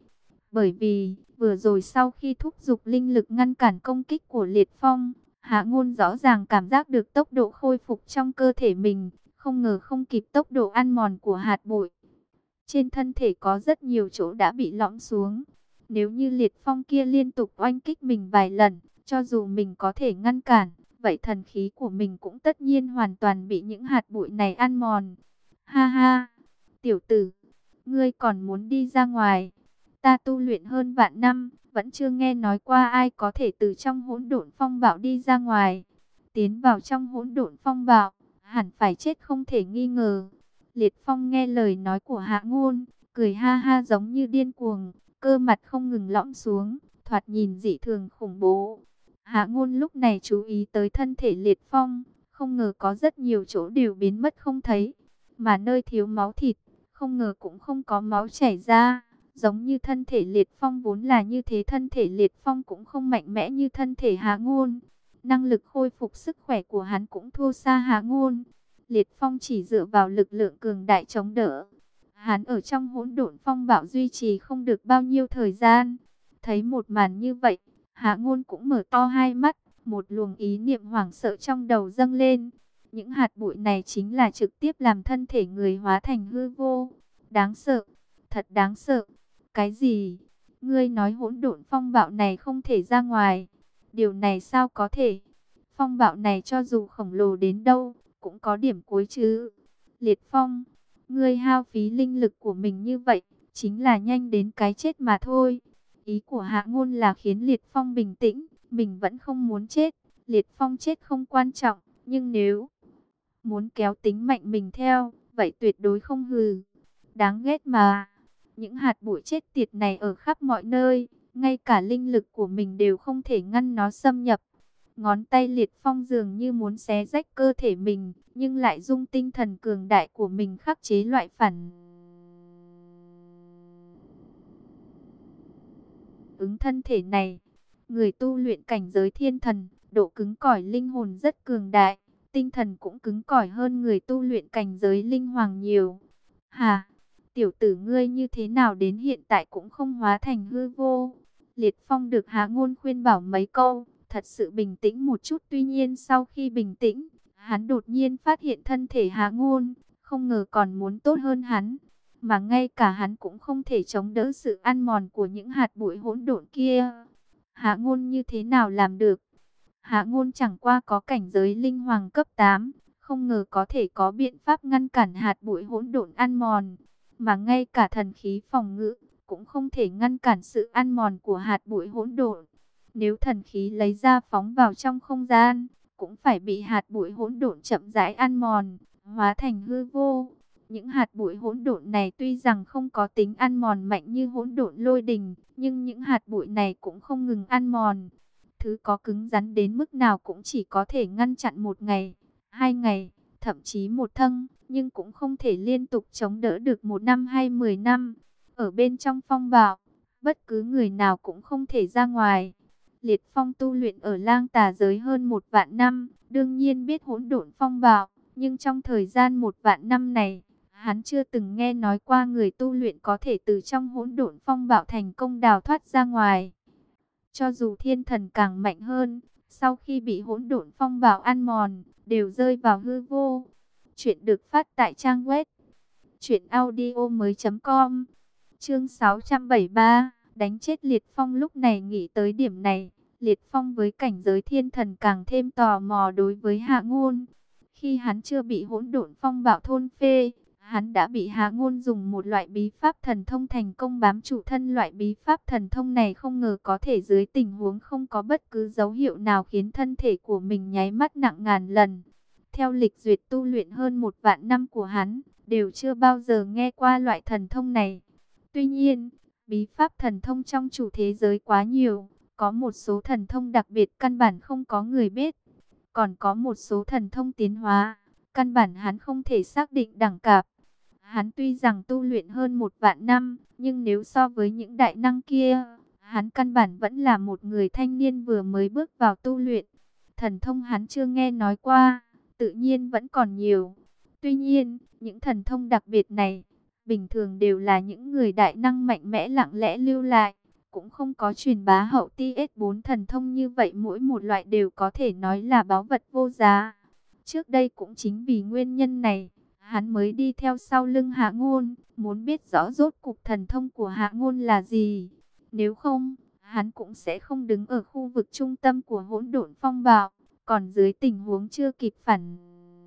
Bởi vì, vừa rồi sau khi thúc giục linh lực ngăn cản công kích của Liệt Phong, Hạ Ngôn rõ ràng cảm giác được tốc độ khôi phục trong cơ thể mình, không ngờ không kịp tốc độ ăn mòn của hạt bụi. Trên thân thể có rất nhiều chỗ đã bị lõm xuống. Nếu như Liệt Phong kia liên tục oanh kích mình vài lần, cho dù mình có thể ngăn cản, vậy thần khí của mình cũng tất nhiên hoàn toàn bị những hạt bụi này ăn mòn. Ha ha, tiểu tử, ngươi còn muốn đi ra ngoài? Ta tu luyện hơn vạn năm, vẫn chưa nghe nói qua ai có thể từ trong hỗn độn phong bạo đi ra ngoài. Tiến vào trong hỗn độn phong bạo, hẳn phải chết không thể nghi ngờ. Liệt Phong nghe lời nói của Hạ Ngôn, cười ha ha giống như điên cuồng, cơ mặt không ngừng lõm xuống, thoạt nhìn dị thường khủng bố. Hạ Ngôn lúc này chú ý tới thân thể Liệt Phong, không ngờ có rất nhiều chỗ đều biến mất không thấy, mà nơi thiếu máu thịt, không ngờ cũng không có máu chảy ra. Giống như thân thể Liệt Phong vốn là như thế, thân thể Liệt Phong cũng không mạnh mẽ như thân thể Hạ Ngôn. Năng lực khôi phục sức khỏe của hắn cũng thua xa Hạ Ngôn. Liệt Phong chỉ dựa vào lực lượng cường đại chống đỡ. Hắn ở trong hỗn độn phong bạo duy trì không được bao nhiêu thời gian. Thấy một màn như vậy, Hạ Ngôn cũng mở to hai mắt, một luồng ý niệm hoảng sợ trong đầu dâng lên. Những hạt bụi này chính là trực tiếp làm thân thể người hóa thành hư vô. Đáng sợ, thật đáng sợ. Cái gì? Ngươi nói hỗn độn phong bạo này không thể ra ngoài? Điều này sao có thể? Phong bạo này cho dù khổng lồ đến đâu, cũng có điểm cuối chứ. Liệt Phong, ngươi hao phí linh lực của mình như vậy, chính là nhanh đến cái chết mà thôi. Ý của Hạ Ngôn là khiến Liệt Phong bình tĩnh, mình vẫn không muốn chết. Liệt Phong chết không quan trọng, nhưng nếu muốn kéo tính mạnh mình theo, vậy tuyệt đối không hừ. Đáng ghét mà. Những hạt bụi chết tiệt này ở khắp mọi nơi, ngay cả linh lực của mình đều không thể ngăn nó xâm nhập. Ngón tay Liệt Phong dường như muốn xé rách cơ thể mình, nhưng lại dung tinh thần cường đại của mình khắc chế loại phản ứng thân thể này. Người tu luyện cảnh giới thiên thần, độ cứng cỏi linh hồn rất cường đại, tinh thần cũng cứng cỏi hơn người tu luyện cảnh giới linh hoàng nhiều. Hà, tiểu tử ngươi như thế nào đến hiện tại cũng không hóa thành hư vô? Liệt Phong được Hạ Ngôn khuyên bảo mấy câu, thật sự bình tĩnh một chút. Tuy nhiên sau khi bình tĩnh, hắn đột nhiên phát hiện thân thể Hạ Ngôn, không ngờ còn muốn tốt hơn hắn. Mà ngay cả hắn cũng không thể chống đỡ sự ăn mòn của những hạt bụi hỗn độn kia. Hạ Ngôn như thế nào làm được? Hạ Ngôn chẳng qua có cảnh giới linh hoàng cấp 8, không ngờ có thể có biện pháp ngăn cản hạt bụi hỗn độn ăn mòn. Mà ngay cả thần khí phòng ngự cũng không thể ngăn cản sự ăn mòn của hạt bụi hỗn độn. Nếu thần khí lấy ra phóng vào trong không gian, cũng phải bị hạt bụi hỗn độn chậm rãi ăn mòn, hóa thành hư vô. Những hạt bụi hỗn độn này tuy rằng không có tính ăn mòn mạnh như hỗn độn lôi đình, nhưng những hạt bụi này cũng không ngừng ăn mòn. Thứ có cứng rắn đến mức nào cũng chỉ có thể ngăn chặn 1 ngày, 2 ngày, thậm chí 1 thâng, nhưng cũng không thể liên tục chống đỡ được 1 năm hay 10 năm. Ở bên trong phong bạo, bất cứ người nào cũng không thể ra ngoài. Liệt Phong tu luyện ở Lang Tà giới hơn 1 vạn năm, đương nhiên biết hỗn độn phong bạo, nhưng trong thời gian 1 vạn năm này, hắn chưa từng nghe nói qua người tu luyện có thể từ trong hỗn độn phong bạo thành công đào thoát ra ngoài. Cho dù thiên thần càng mạnh hơn, sau khi bị hỗn độn phong bạo ăn mòn, đều rơi vào hư vô. Chuyện được phát tại trang web truyệnaudiomoi.com. Chương 673, đánh chết Liệt Phong. Lúc này nghĩ tới điểm này, Liệt Phong với cảnh giới thiên thần càng thêm tò mò đối với Hạ Ngôn. Khi hắn chưa bị hỗn độn phong bạo thôn phệ, hắn đã bị Hạ Ngôn dùng một loại bí pháp thần thông thành công bám trụ thân. Loại bí pháp thần thông này không ngờ có thể dưới tình huống không có bất cứ dấu hiệu nào khiến thân thể của mình nháy mắt nặng ngàn lần. Theo lịch duyệt tu luyện hơn 1 vạn năm của hắn, đều chưa bao giờ nghe qua loại thần thông này. Tuy nhiên, bí pháp thần thông trong chủ thế giới quá nhiều, có một số thần thông đặc biệt căn bản không có người biết. Còn có một số thần thông tiến hóa, căn bản hắn không thể xác định đẳng cấp. Hắn tuy rằng tu luyện hơn 1 vạn năm, nhưng nếu so với những đại năng kia, hắn căn bản vẫn là một người thanh niên vừa mới bước vào tu luyện. Thần thông hắn chưa nghe nói qua, tự nhiên vẫn còn nhiều. Tuy nhiên, những thần thông đặc biệt này, bình thường đều là những người đại năng mạnh mẽ lặng lẽ lưu lại, cũng không có truyền bá hậu TS4 thần thông như vậy, mỗi một loại đều có thể nói là báu vật vô giá. Trước đây cũng chính vì nguyên nhân này, hắn mới đi theo sau lưng Hạ Ngôn, muốn biết rõ rốt cục thần thông của Hạ Ngôn là gì. Nếu không, hắn cũng sẽ không đứng ở khu vực trung tâm của hỗn độn phong bạo, còn dưới tình huống chưa kịp phản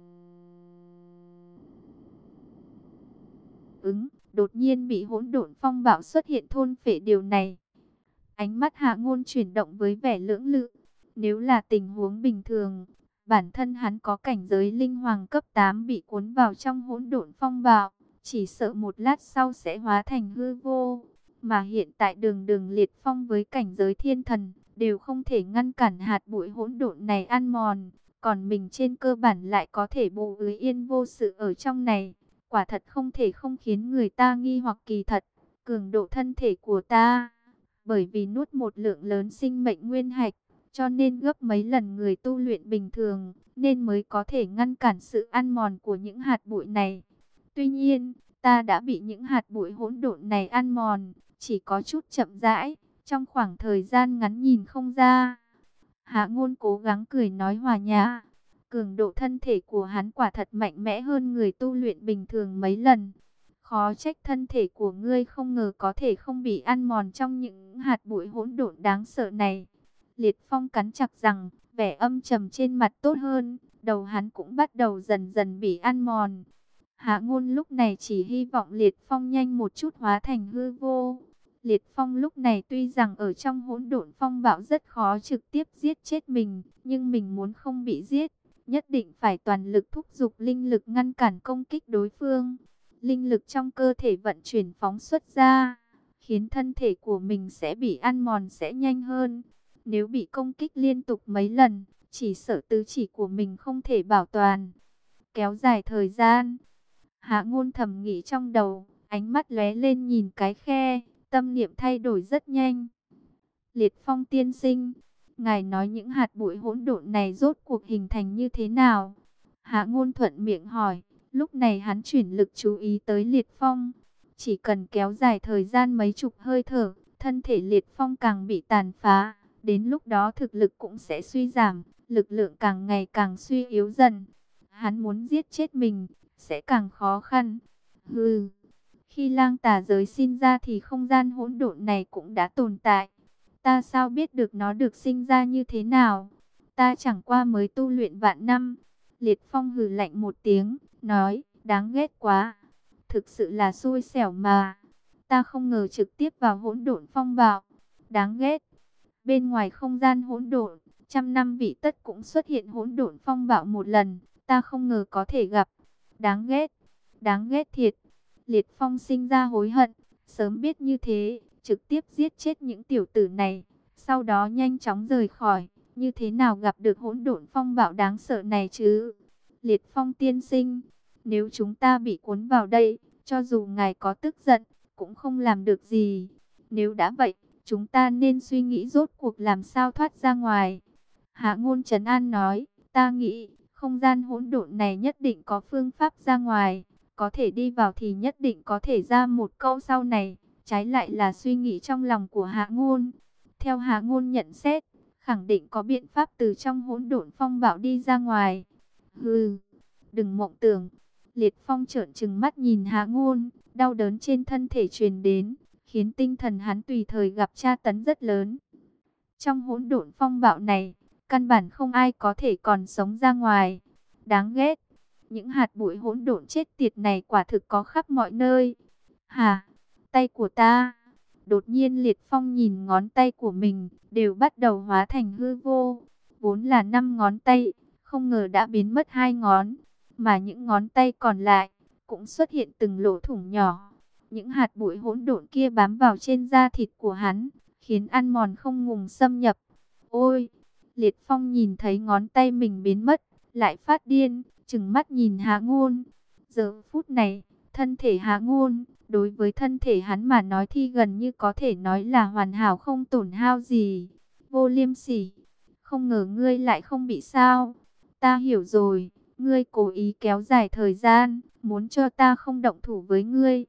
ứng, đột nhiên bị hỗn độn phong bạo xuất hiện thôn phệ điều này. Ánh mắt Hạ Ngôn chuyển động với vẻ lưỡng lự. Nếu là tình huống bình thường, bản thân hắn có cảnh giới linh hoàng cấp 8 bị cuốn vào trong hỗn độn phong bạo, chỉ sợ một lát sau sẽ hóa thành hư vô. Mà hiện tại Đường Đường Liệt Phong với cảnh giới thiên thần đều không thể ngăn cản hạt bụi hỗn độn này ăn mòn, còn mình trên cơ bản lại có thể bù ứ yên vô sự ở trong này. Quả thật không thể không khiến người ta nghi hoặc. Kỳ thật, cường độ thân thể của ta, bởi vì nuốt một lượng lớn sinh mệnh nguyên hạch, cho nên gấp mấy lần người tu luyện bình thường, nên mới có thể ngăn cản sự ăn mòn của những hạt bụi này. Tuy nhiên, ta đã bị những hạt bụi hỗn độn này ăn mòn, chỉ có chút chậm rãi, trong khoảng thời gian ngắn nhìn không ra. Hạ Ngôn cố gắng cười nói hòa nhã. Cường độ thân thể của hắn quả thật mạnh mẽ hơn người tu luyện bình thường mấy lần. Khó trách thân thể của ngươi không ngờ có thể không bị ăn mòn trong những hạt bụi hỗn độn đáng sợ này. Liệt Phong cắn chặt răng, vẻ âm trầm trên mặt tốt hơn, đầu hắn cũng bắt đầu dần dần bị ăn mòn. Hạ Ngôn lúc này chỉ hy vọng Liệt Phong nhanh một chút hóa thành hư vô. Liệt Phong lúc này tuy rằng ở trong hỗn độn phong bạo rất khó trực tiếp giết chết mình, nhưng mình muốn không bị giết, nhất định phải toàn lực thúc giục linh lực ngăn cản công kích đối phương. Linh lực trong cơ thể vận chuyển phóng xuất ra, khiến thân thể của mình sẽ bị ăn mòn sẽ nhanh hơn. Nếu bị công kích liên tục mấy lần, chỉ sợ tứ chỉ của mình không thể bảo toàn. Kéo dài thời gian, Hạ Ngôn thầm nghĩ trong đầu, ánh mắt lóe lên nhìn cái khe, tâm niệm thay đổi rất nhanh. Liệt Phong tiên sinh, ngài nói những hạt bụi hỗn độn này rốt cuộc hình thành như thế nào? Hạ Ngôn thuận miệng hỏi. Lúc này hắn chuyển lực chú ý tới Liệt Phong. Chỉ cần kéo dài thời gian mấy chục hơi thở, thân thể Liệt Phong càng bị tàn phá. Đến lúc đó thực lực cũng sẽ suy giảm, lực lượng càng ngày càng suy yếu dần. Hắn muốn giết chết mình, sẽ càng khó khăn. Hừ, khi lang tà giới sinh ra thì không gian hỗn độn này cũng đã tồn tại. Ta sao biết được nó được sinh ra như thế nào? Ta chẳng qua mới tu luyện vạn năm. Liệt Phong hừ lạnh một tiếng, nói, đáng ghét quá. Thực sự là xui xẻo mà. Ta không ngờ trực tiếp vào hỗn độn phong bạo. Đáng ghét. Bên ngoài không gian hỗn độn, trăm năm vị tất cũng xuất hiện hỗn độn phong bạo một lần. Ta không ngờ có thể gặp. Đáng ghét. Đáng ghét thiệt. Liệt Phong sinh ra hối hận. Sớm biết như thế, trực tiếp giết chết những tiểu tử này. Sau đó nhanh chóng rời khỏi. Như thế nào gặp được hỗn độn phong bạo đáng sợ này chứ? Liệt Phong tiên sinh, nếu chúng ta bị cuốn vào đây, cho dù ngài có tức giận, cũng không làm được gì. Nếu đã vậy, chúng ta nên suy nghĩ rốt cuộc làm sao thoát ra ngoài. Hạ Ngôn trấn an nói, ta nghĩ, không gian hỗn độn này nhất định có phương pháp ra ngoài. Có thể đi vào thì nhất định có thể ra một câu sau này. Trái lại là suy nghĩ trong lòng của Hạ Ngôn. Theo Hạ Ngôn nhận xét, khẳng định có biện pháp từ trong hỗn độn phong bạo đi ra ngoài. Hừ, đừng mộng tưởng. Liệt Phong trợn trừng mắt nhìn Hạ Ngôn, đau đớn trên thân thể truyền đến, khiến tinh thần hắn tùy thời gặp tra tấn rất lớn. Trong hỗn độn phong bạo này, căn bản không ai có thể còn sống ra ngoài. Đáng ghét, những hạt bụi hỗn độn chết tiệt này quả thực có khắp mọi nơi. Hả, tay của ta. Đột nhiên Liệt Phong nhìn ngón tay của mình, đều bắt đầu hóa thành hư vô. Vốn là 5 ngón tay, không ngờ đã biến mất 2 ngón. Mà những ngón tay còn lại, cũng xuất hiện từng lỗ thủng nhỏ. Những hạt bụi hỗn độn kia bám vào trên da thịt của hắn, khiến ăn mòn không ngừng xâm nhập. Ôi! Liệt Phong nhìn thấy ngón tay mình biến mất, lại phát điên, trừng mắt nhìn Hạ Ngôn. Giờ phút này, thân thể Hạ Ngôn, đối với thân thể hắn mà nói thì gần như có thể nói là hoàn hảo không tổn hao gì. Vô Liêm Sỉ, không ngờ ngươi lại không bị sao. Ta hiểu rồi, ngươi cố ý kéo dài thời gian, muốn cho ta không động thủ với ngươi.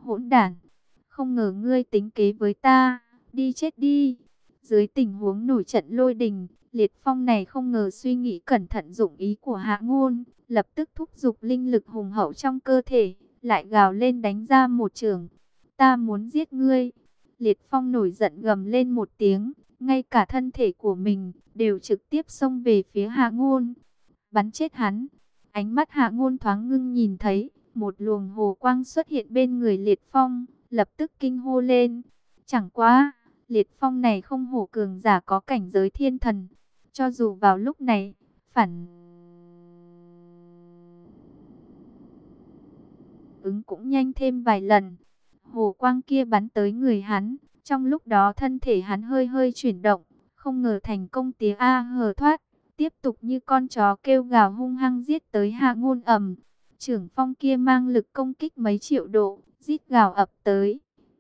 Hỗn đản, không ngờ ngươi tính kế với ta, đi chết đi. Dưới tình huống nổi trận lôi đình, Liệt Phong này không ngờ suy nghĩ cẩn thận dụng ý của Hạ Ngôn, lập tức thúc giục linh lực hùng hậu trong cơ thể, lại gào lên đánh ra một chưởng. Ta muốn giết ngươi. Liệt Phong nổi giận gầm lên một tiếng, ngay cả thân thể của mình đều trực tiếp xông về phía Hạ Ngôn, bắn chết hắn. Ánh mắt Hạ Ngôn thoáng ngưng nhìn thấy một luồng hồ quang xuất hiện bên người Liệt Phong, lập tức kinh hô lên. Chẳng quá, Liệt Phong này không hổ cường giả có cảnh giới thiên thần, cho dù vào lúc này, phản ứng cũng nhanh thêm vài lần. Hồ quang kia bắn tới người hắn, trong lúc đó thân thể hắn hơi hơi chuyển động, không ngờ thành công tía a hờ thoát, tiếp tục như con chó kêu gào hung hăng giết tới Hạ Ngôn ầm. Chưởng phong kia mang lực công kích mấy triệu độ, rít gào ập tới.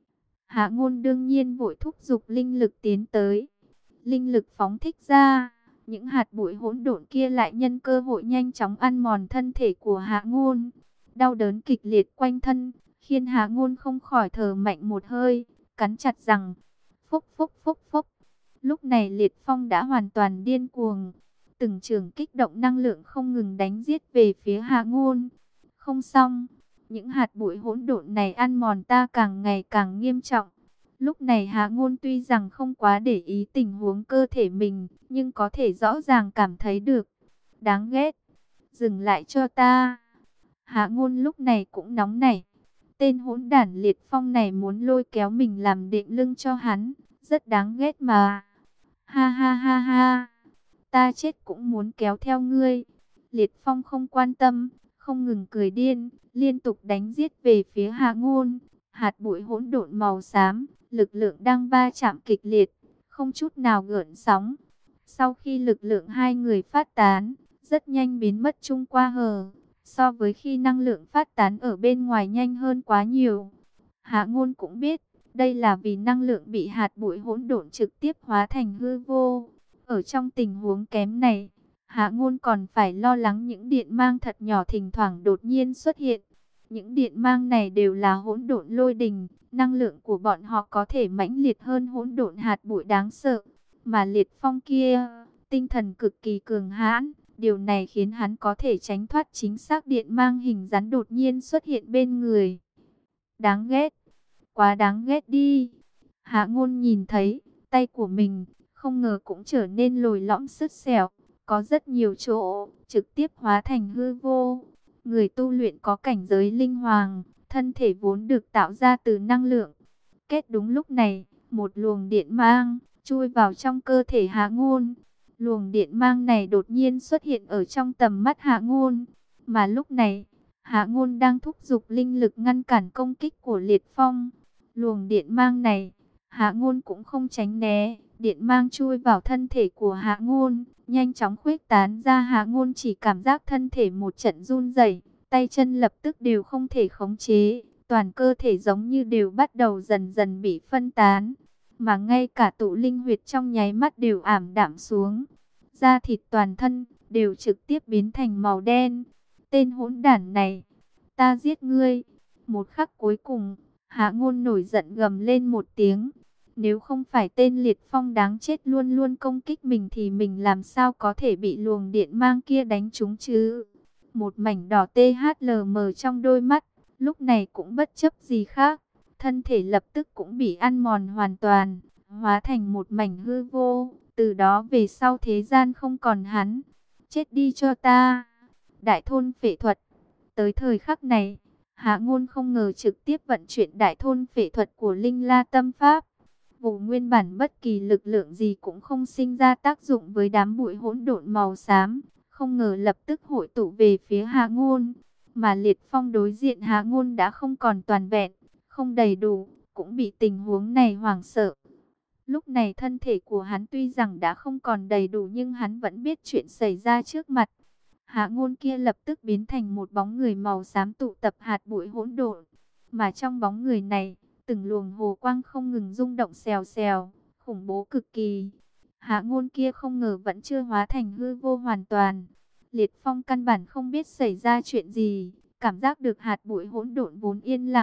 Hạ Ngôn đương nhiên vội thúc giục linh lực tiến tới. Linh lực phóng thích ra, những hạt bụi hỗn độn kia lại nhân cơ hội nhanh chóng ăn mòn thân thể của Hạ Ngôn. Đau đớn kịch liệt quanh thân, khiến Hạ Ngôn không khỏi thở mạnh một hơi, cắn chặt răng. Phốc phốc phốc phốc. Lúc này Liệt Phong đã hoàn toàn điên cuồng, từng trường kích động năng lượng không ngừng đánh giết về phía Hạ Ngôn. Không xong, những hạt bụi hỗn độn này ăn mòn ta càng ngày càng nghiêm trọng. Lúc này Hạ Ngôn tuy rằng không quá để ý tình huống cơ thể mình, nhưng có thể rõ ràng cảm thấy được. Đáng ghét, dừng lại cho ta. Hạ Ngôn lúc này cũng nóng nảy. Tên hỗn đản Liệt Phong này muốn lôi kéo mình làm đệm lưng cho hắn, rất đáng ghét mà. Ha ha ha ha, ta chết cũng muốn kéo theo ngươi. Liệt Phong không quan tâm, không ngừng cười điên, liên tục đánh giết về phía Hạ Ngôn. Hạt bụi hỗn độn màu xám, lực lượng đang va chạm kịch liệt, không chút nào gợn sóng. Sau khi lực lượng hai người phát tán, rất nhanh biến mất chung qua hờ. So với khi năng lượng phát tán ở bên ngoài nhanh hơn quá nhiều. Hạ Ngôn cũng biết, đây là vì năng lượng bị hạt bụi hỗn độn trực tiếp hóa thành hư vô. Ở trong tình huống kém này, Hạ Ngôn còn phải lo lắng những điện mang thật nhỏ thỉnh thoảng đột nhiên xuất hiện. Những điện mang này đều là hỗn độn lôi đình, năng lượng của bọn họ có thể mãnh liệt hơn hỗn độn hạt bụi đáng sợ. Mà Liệt Phong kia, tinh thần cực kỳ cường hãn, điều này khiến hắn có thể tránh thoát chính xác điện mang hình rắn đột nhiên xuất hiện bên người. Đáng ghét, quá đáng ghét đi. Hạ Ngôn nhìn thấy, tay của mình, không ngờ cũng trở nên lồi lõm sứt xẻo, có rất nhiều chỗ, trực tiếp hóa thành hư vô. Người tu luyện có cảnh giới linh hoàng, thân thể vốn được tạo ra từ năng lượng. Kết đúng lúc này, một luồng điện mang, chui vào trong cơ thể Hạ Ngôn. Luồng điện mang này đột nhiên xuất hiện ở trong tầm mắt Hạ Ngôn. Mà lúc này, Hạ Ngôn đang thúc giục linh lực ngăn cản công kích của Liệt Phong. Luồng điện mang này, Hạ Ngôn cũng không tránh né. Điện mang chui vào thân thể của Hạ Ngôn, nhanh chóng khuếch tán ra. Hạ Ngôn chỉ cảm giác thân thể một trận run rẩy, tay chân lập tức đều không thể khống chế. Toàn cơ thể giống như đều bắt đầu dần dần bị phân tán. Mà ngay cả tụ linh huyệt trong nháy mắt đều ảm đạm xuống. Da thịt toàn thân đều trực tiếp biến thành màu đen. Tên hỗn đản này, ta giết ngươi. Một khắc cuối cùng, Hạ Ngôn nổi giận gầm lên một tiếng. Nếu không phải tên Liệt Phong đáng chết luôn luôn công kích mình thì mình làm sao có thể bị luồng điện mang kia đánh trúng chứ. Một mảnh đỏ THLM trong đôi mắt, lúc này cũng bất chấp gì khác. Thân thể lập tức cũng bị ăn mòn hoàn toàn, hóa thành một mảnh hư vô. Từ đó về sau thế gian không còn hắn. Chết đi cho ta. Đại thôn phệ thuật. Tới thời khắc này, Hạ Ngôn không ngờ trực tiếp vận chuyển đại thôn phệ thuật của Linh La Tâm Pháp. Vụ nguyên bản bất kỳ lực lượng gì cũng không sinh ra tác dụng với đám bụi hỗn độn màu xám. Không ngờ lập tức hội tụ về phía Hạ Ngôn. Mà Liệt Phong đối diện Hạ Ngôn đã không còn toàn vẹn, không đầy đủ, cũng bị tình huống này hoảng sợ. Lúc này thân thể của hắn tuy rằng đã không còn đầy đủ nhưng hắn vẫn biết chuyện xảy ra trước mặt. Hạ Ngôn kia lập tức biến thành một bóng người màu xám tụ tập hạt bụi hỗn độn. Mà trong bóng người này, từng luồng hồ quang không ngừng rung động xèo xèo, khủng bố cực kỳ. Hạ Ngôn kia không ngờ vẫn chưa hóa thành hư vô hoàn toàn. Liệt Phong căn bản không biết xảy ra chuyện gì, cảm giác được hạt bụi hỗn độn vốn yên lặng,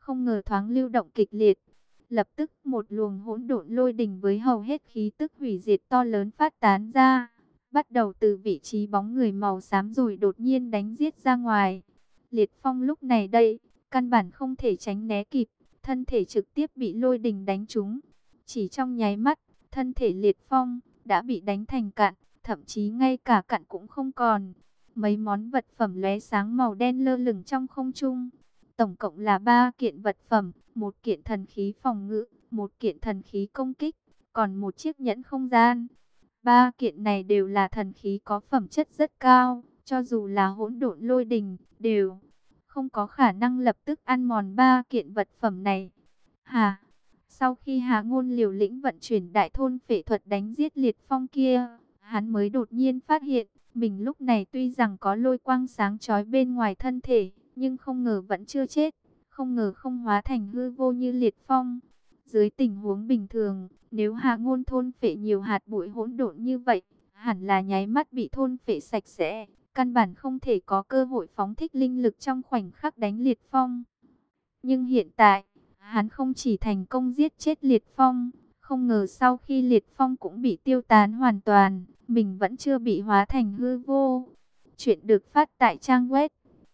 không ngờ thoáng lưu động kịch liệt. Lập tức một luồng hỗn độn lôi đình với hầu hết khí tức hủy diệt to lớn phát tán ra, bắt đầu từ vị trí bóng người màu xám rồi đột nhiên đánh giết ra ngoài. Liệt Phong lúc này đây, căn bản không thể tránh né kịp, thân thể trực tiếp bị lôi đình đánh trúng. Chỉ trong nháy mắt, thân thể Liệt Phong đã bị đánh thành cặn, thậm chí ngay cả cặn cũng không còn. Mấy món vật phẩm lóe sáng màu đen lơ lửng trong không trung. Tổng cộng là 3 kiện vật phẩm, một kiện thần khí phòng ngự, một kiện thần khí công kích, còn một chiếc nhẫn không gian. 3 kiện này đều là thần khí có phẩm chất rất cao, cho dù là hỗn độn lôi đình, đều không có khả năng lập tức ăn mòn 3 kiện vật phẩm này. Hà, sau khi Hà Ngôn liều lĩnh vận chuyển đại thôn phệ thuật đánh giết Liệt Phong kia, hắn mới đột nhiên phát hiện, mình lúc này tuy rằng có lôi quang sáng chói bên ngoài thân thể, nhưng không ngờ vẫn chưa chết, không ngờ không hóa thành hư vô như Liệt Phong. Dưới tình huống bình thường, nếu Hà Ngôn thôn phệ nhiều hạt bụi hỗn độn như vậy, hẳn là nháy mắt bị thôn phệ sạch sẽ, căn bản không thể có cơ hội phóng thích linh lực trong khoảnh khắc đánh Liệt Phong. Nhưng hiện tại, hắn không chỉ thành công giết chết Liệt Phong, không ngờ sau khi Liệt Phong cũng bị tiêu tán hoàn toàn, mình vẫn chưa bị hóa thành hư vô. Chuyện được phát tại trang web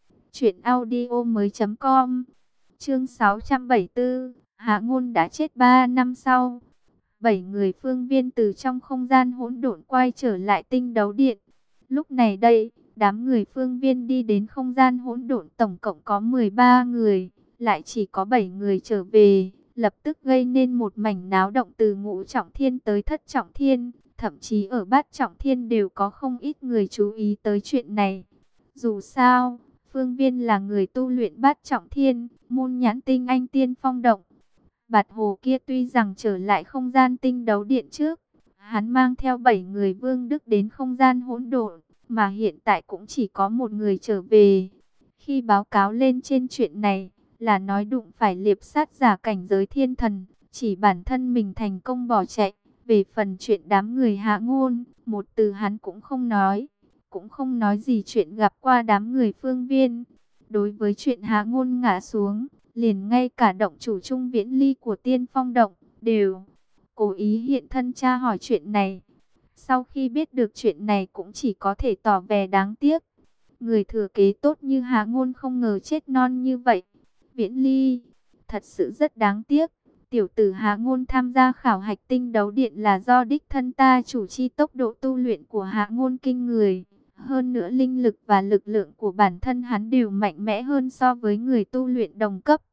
truyệnaudiomoi.com. Chương 674, Hạ Ngôn đã chết 3 năm sau. 7 người phương viên từ trong không gian hỗn độn quay trở lại tinh đấu điện. Lúc này đây, đám người phương viên đi đến không gian hỗn độn tổng cộng có 13 người, lại chỉ có 7 người trở về, lập tức gây nên một mảnh náo động từ ngũ trọng thiên tới thất trọng thiên, thậm chí ở bát trọng thiên đều có không ít người chú ý tới chuyện này. Dù sao, phương viên là người tu luyện bát trọng thiên, môn nhãn tinh anh tiên phong động. Bạt Hồ kia tuy rằng trở lại không gian tinh đấu điện trước, hắn mang theo 7 người Vương Đức đến không gian hỗn độn, mà hiện tại cũng chỉ có một người trở về. Khi báo cáo lên trên chuyện này, là nói đụng phải liệp sát giả cảnh giới thiên thần, chỉ bản thân mình thành công bỏ chạy. Về phần chuyện đám người Hạ Ngôn, một từ hắn cũng không nói, cũng không nói gì chuyện gặp qua đám người phương viên. Đối với chuyện Hạ Ngôn ngã xuống, liền ngay cả động chủ Trung Viễn Ly của Tiên Phong Động đều cố ý hiện thân tra hỏi chuyện này. Sau khi biết được chuyện này cũng chỉ có thể tỏ vẻ đáng tiếc. Người thừa kế tốt như Hạ Ngôn không ngờ chết non như vậy. Viễn Ly, thật sự rất đáng tiếc. Tiểu tử Hạ Ngôn tham gia khảo hạch tinh đấu điện là do đích thân ta chủ chi, tốc độ tu luyện của Hạ Ngôn kinh người. Hơn nữa linh lực và lực lượng của bản thân hắn đều mạnh mẽ hơn so với người tu luyện đồng cấp.